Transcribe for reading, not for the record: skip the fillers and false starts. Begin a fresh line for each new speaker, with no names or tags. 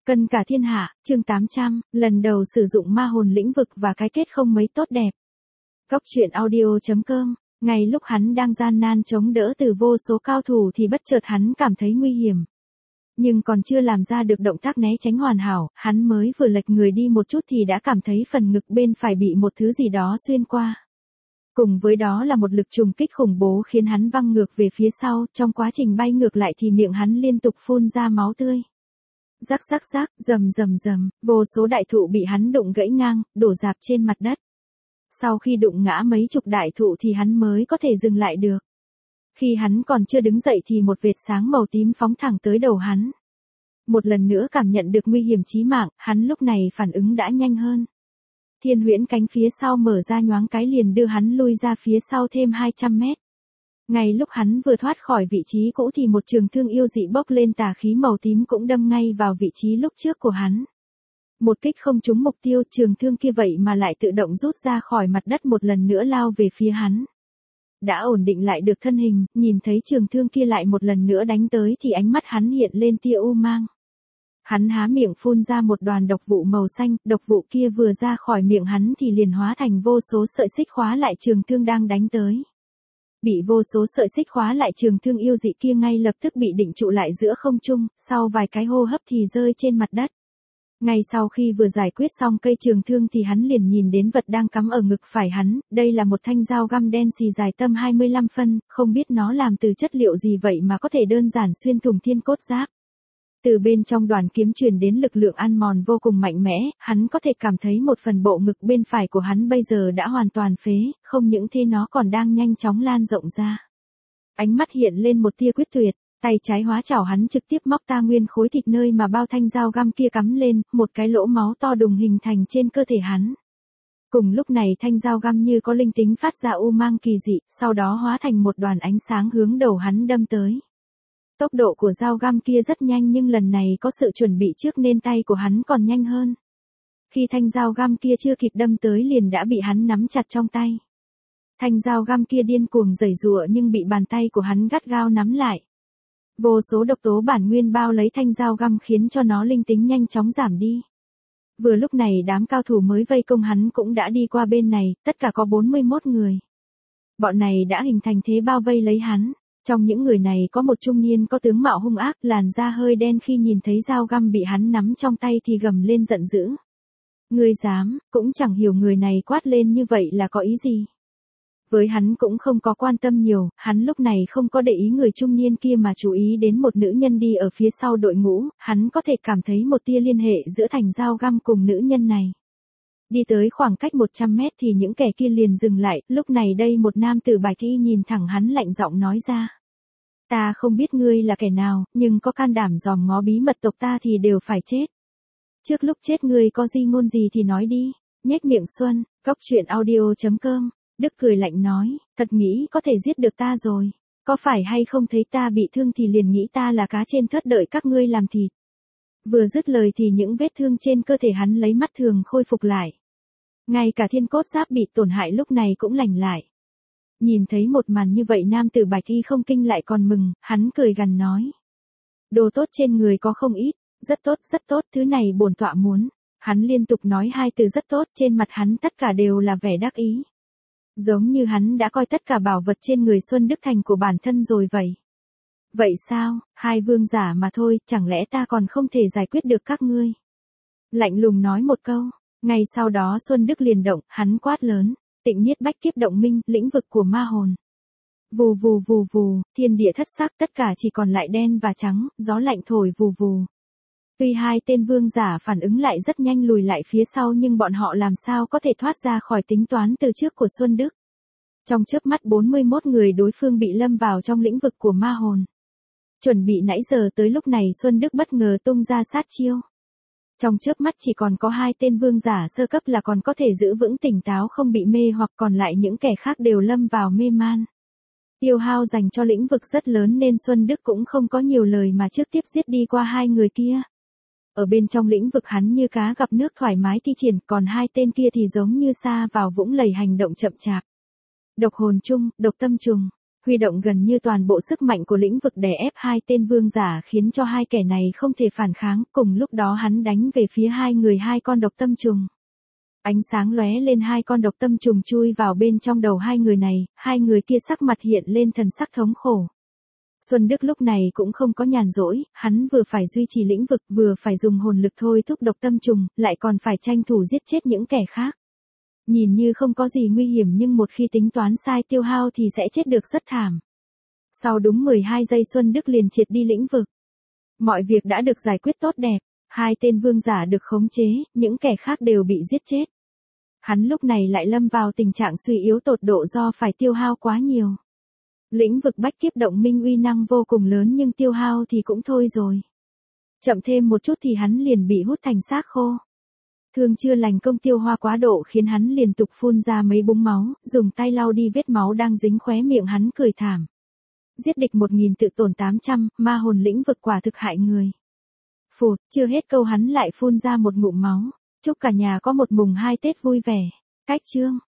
Cân cả thiên hạ, chương 800, lần đầu sử dụng ma hồn lĩnh vực và cái kết không mấy tốt đẹp. Cốc truyện audio.com, ngay lúc hắn đang gian nan chống đỡ từ vô số cao thủ thì bất chợt hắn cảm thấy nguy hiểm. Nhưng còn chưa làm ra được động tác né tránh hoàn hảo, hắn mới vừa lệch người đi một chút thì đã cảm thấy phần ngực bên phải bị một thứ gì đó xuyên qua. Cùng với đó là một lực trùng kích khủng bố khiến hắn văng ngược về phía sau, trong quá trình bay ngược lại thì miệng hắn liên tục phun ra máu tươi. Rắc rắc rắc, rầm rầm rầm, vô số đại thụ bị hắn đụng gãy ngang, đổ rạp trên mặt đất. Sau khi đụng ngã mấy chục đại thụ thì hắn mới có thể dừng lại được. Khi hắn còn chưa đứng dậy thì một vệt sáng màu tím phóng thẳng tới đầu hắn. Một lần nữa cảm nhận được nguy hiểm chí mạng, hắn lúc này phản ứng đã nhanh hơn. Thiên huyễn cánh phía sau mở ra nhoáng cái liền đưa hắn lui ra phía sau thêm 200 mét. Ngay lúc hắn vừa thoát khỏi vị trí cũ thì một trường thương yêu dị bốc lên tà khí màu tím cũng đâm ngay vào vị trí lúc trước của hắn. Một kích không trúng mục tiêu, trường thương kia vậy mà lại tự động rút ra khỏi mặt đất một lần nữa lao về phía hắn. Đã ổn định lại được thân hình, nhìn thấy trường thương kia lại một lần nữa đánh tới thì ánh mắt hắn hiện lên tia u mang. Hắn há miệng phun ra một đoàn độc vụ màu xanh, độc vụ kia vừa ra khỏi miệng hắn thì liền hóa thành vô số sợi xích khóa lại trường thương đang đánh tới. Bị vô số sợi xích khóa lại trường thương yêu dị kia ngay lập tức bị định trụ lại giữa không trung, sau vài cái hô hấp thì rơi trên mặt đất. Ngay sau khi vừa giải quyết xong cây trường thương thì hắn liền nhìn đến vật đang cắm ở ngực phải hắn, đây là một thanh dao găm đen xì dài tầm 25 phân, không biết nó làm từ chất liệu gì vậy mà có thể đơn giản xuyên thủng thiên cốt giáp. Từ bên trong đoàn kiếm truyền đến lực lượng ăn mòn vô cùng mạnh mẽ, hắn có thể cảm thấy một phần bộ ngực bên phải của hắn bây giờ đã hoàn toàn phế, không những thế nó còn đang nhanh chóng lan rộng ra. Ánh mắt hiện lên một tia quyết tuyệt, tay trái hóa chảo hắn trực tiếp móc ta nguyên khối thịt nơi mà bao thanh dao găm kia cắm lên, một cái lỗ máu to đùng hình thành trên cơ thể hắn. Cùng lúc này thanh dao găm như có linh tính phát ra u mang kỳ dị, sau đó hóa thành một đoàn ánh sáng hướng đầu hắn đâm tới. Tốc độ của dao găm kia rất nhanh nhưng lần này có sự chuẩn bị trước nên tay của hắn còn nhanh hơn. Khi thanh dao găm kia chưa kịp đâm tới liền đã bị hắn nắm chặt trong tay. Thanh dao găm kia điên cuồng giãy giụa nhưng bị bàn tay của hắn gắt gao nắm lại. Vô số độc tố bản nguyên bao lấy thanh dao găm khiến cho nó linh tính nhanh chóng giảm đi. Vừa lúc này đám cao thủ mới vây công hắn cũng đã đi qua bên này, tất cả có 41 người. Bọn này đã hình thành thế bao vây lấy hắn. Trong những người này có một trung niên có tướng mạo hung ác, làn da hơi đen, khi nhìn thấy dao găm bị hắn nắm trong tay thì gầm lên giận dữ. Ngươi dám, cũng chẳng hiểu người này quát lên như vậy là có ý gì. Với hắn cũng không có quan tâm nhiều, hắn lúc này không có để ý người trung niên kia mà chú ý đến một nữ nhân đi ở phía sau đội ngũ, hắn có thể cảm thấy một tia liên hệ giữa thanh dao găm cùng nữ nhân này. Đi tới khoảng cách 100 mét thì những kẻ kia liền dừng lại, lúc này đây một nam tử bạch y nhìn thẳng hắn lạnh giọng nói ra. Ta không biết ngươi là kẻ nào, nhưng có can đảm dòm ngó bí mật tộc ta thì đều phải chết. Trước lúc chết ngươi có di ngôn gì thì nói đi, nhếch miệng Xuân, Cốc truyện audio.com, Đức cười lạnh nói, thật nghĩ có thể giết được ta rồi, có phải hay không thấy ta bị thương thì liền nghĩ ta là cá trên thớt đợi các ngươi làm thịt. Vừa dứt lời thì những vết thương trên cơ thể hắn lấy mắt thường khôi phục lại. Ngay cả thiên cốt giáp bị tổn hại lúc này cũng lành lại. Nhìn thấy một màn như vậy nam tử bạch y không kinh lại còn mừng, hắn cười gằn nói. Đồ tốt trên người có không ít, rất tốt, thứ này bổn tọa muốn. Hắn liên tục nói hai từ rất tốt, trên mặt hắn tất cả đều là vẻ đắc ý. Giống như hắn đã coi tất cả bảo vật trên người Xuân Đức thành của bản thân rồi vậy. Vậy sao, hai vương giả mà thôi, chẳng lẽ ta còn không thể giải quyết được các ngươi? Lạnh lùng nói một câu, ngay sau đó Xuân Đức liền động, hắn quát lớn, Tịnh Niết Bách Kiếp Động Minh, lĩnh vực của ma hồn. Vù vù vù vù, thiên địa thất sắc, tất cả chỉ còn lại đen và trắng, gió lạnh thổi vù vù. Tuy hai tên vương giả phản ứng lại rất nhanh lùi lại phía sau nhưng bọn họ làm sao có thể thoát ra khỏi tính toán từ trước của Xuân Đức. Trong chớp mắt 41 người đối phương bị lâm vào trong lĩnh vực của ma hồn. Chuẩn bị nãy giờ tới lúc này Xuân Đức bất ngờ tung ra sát chiêu. Trong chớp mắt chỉ còn có hai tên vương giả sơ cấp là còn có thể giữ vững tỉnh táo không bị mê hoặc còn lại những kẻ khác đều lâm vào mê man. Tiêu hao dành cho lĩnh vực rất lớn nên Xuân Đức cũng không có nhiều lời mà trước tiếp giết đi qua hai người kia. Ở bên trong lĩnh vực hắn như cá gặp nước thoải mái thi triển, còn hai tên kia thì giống như sa vào vũng lầy hành động chậm chạp. Độc hồn chung, độc tâm trùng, Huy động gần như toàn bộ sức mạnh của lĩnh vực đè ép hai tên vương giả khiến cho hai kẻ này không thể phản kháng, cùng lúc đó hắn đánh về phía hai người hai con độc tâm trùng. Ánh sáng lóe lên hai con độc tâm trùng chui vào bên trong đầu hai người này, hai người kia sắc mặt hiện lên thần sắc thống khổ. Xuân Đức lúc này cũng không có nhàn rỗi, hắn vừa phải duy trì lĩnh vực vừa phải dùng hồn lực thôi thúc độc tâm trùng, lại còn phải tranh thủ giết chết những kẻ khác. Nhìn như không có gì nguy hiểm nhưng một khi tính toán sai tiêu hao thì sẽ chết được rất thảm. Sau đúng 12 giây Xuân Đức liền triệt đi lĩnh vực. Mọi việc đã được giải quyết tốt đẹp, hai tên vương giả được khống chế, những kẻ khác đều bị giết chết. Hắn lúc này lại lâm vào tình trạng suy yếu tột độ do phải tiêu hao quá nhiều. Lĩnh vực bách kiếp động minh uy năng vô cùng lớn nhưng tiêu hao thì cũng thôi rồi. Chậm thêm một chút thì hắn liền bị hút thành xác khô. Thương chưa lành công tiêu hoa quá độ khiến hắn liên tục phun ra mấy búng máu, dùng tay lau đi vết máu đang dính khóe miệng hắn cười thảm. Giết địch 1000 tự tổn 800, ma hồn lĩnh vực quả thực hại người. Phụt, chưa hết câu hắn lại phun ra một ngụm máu. Chúc cả nhà có một mùng 2 Tết vui vẻ. Cách chương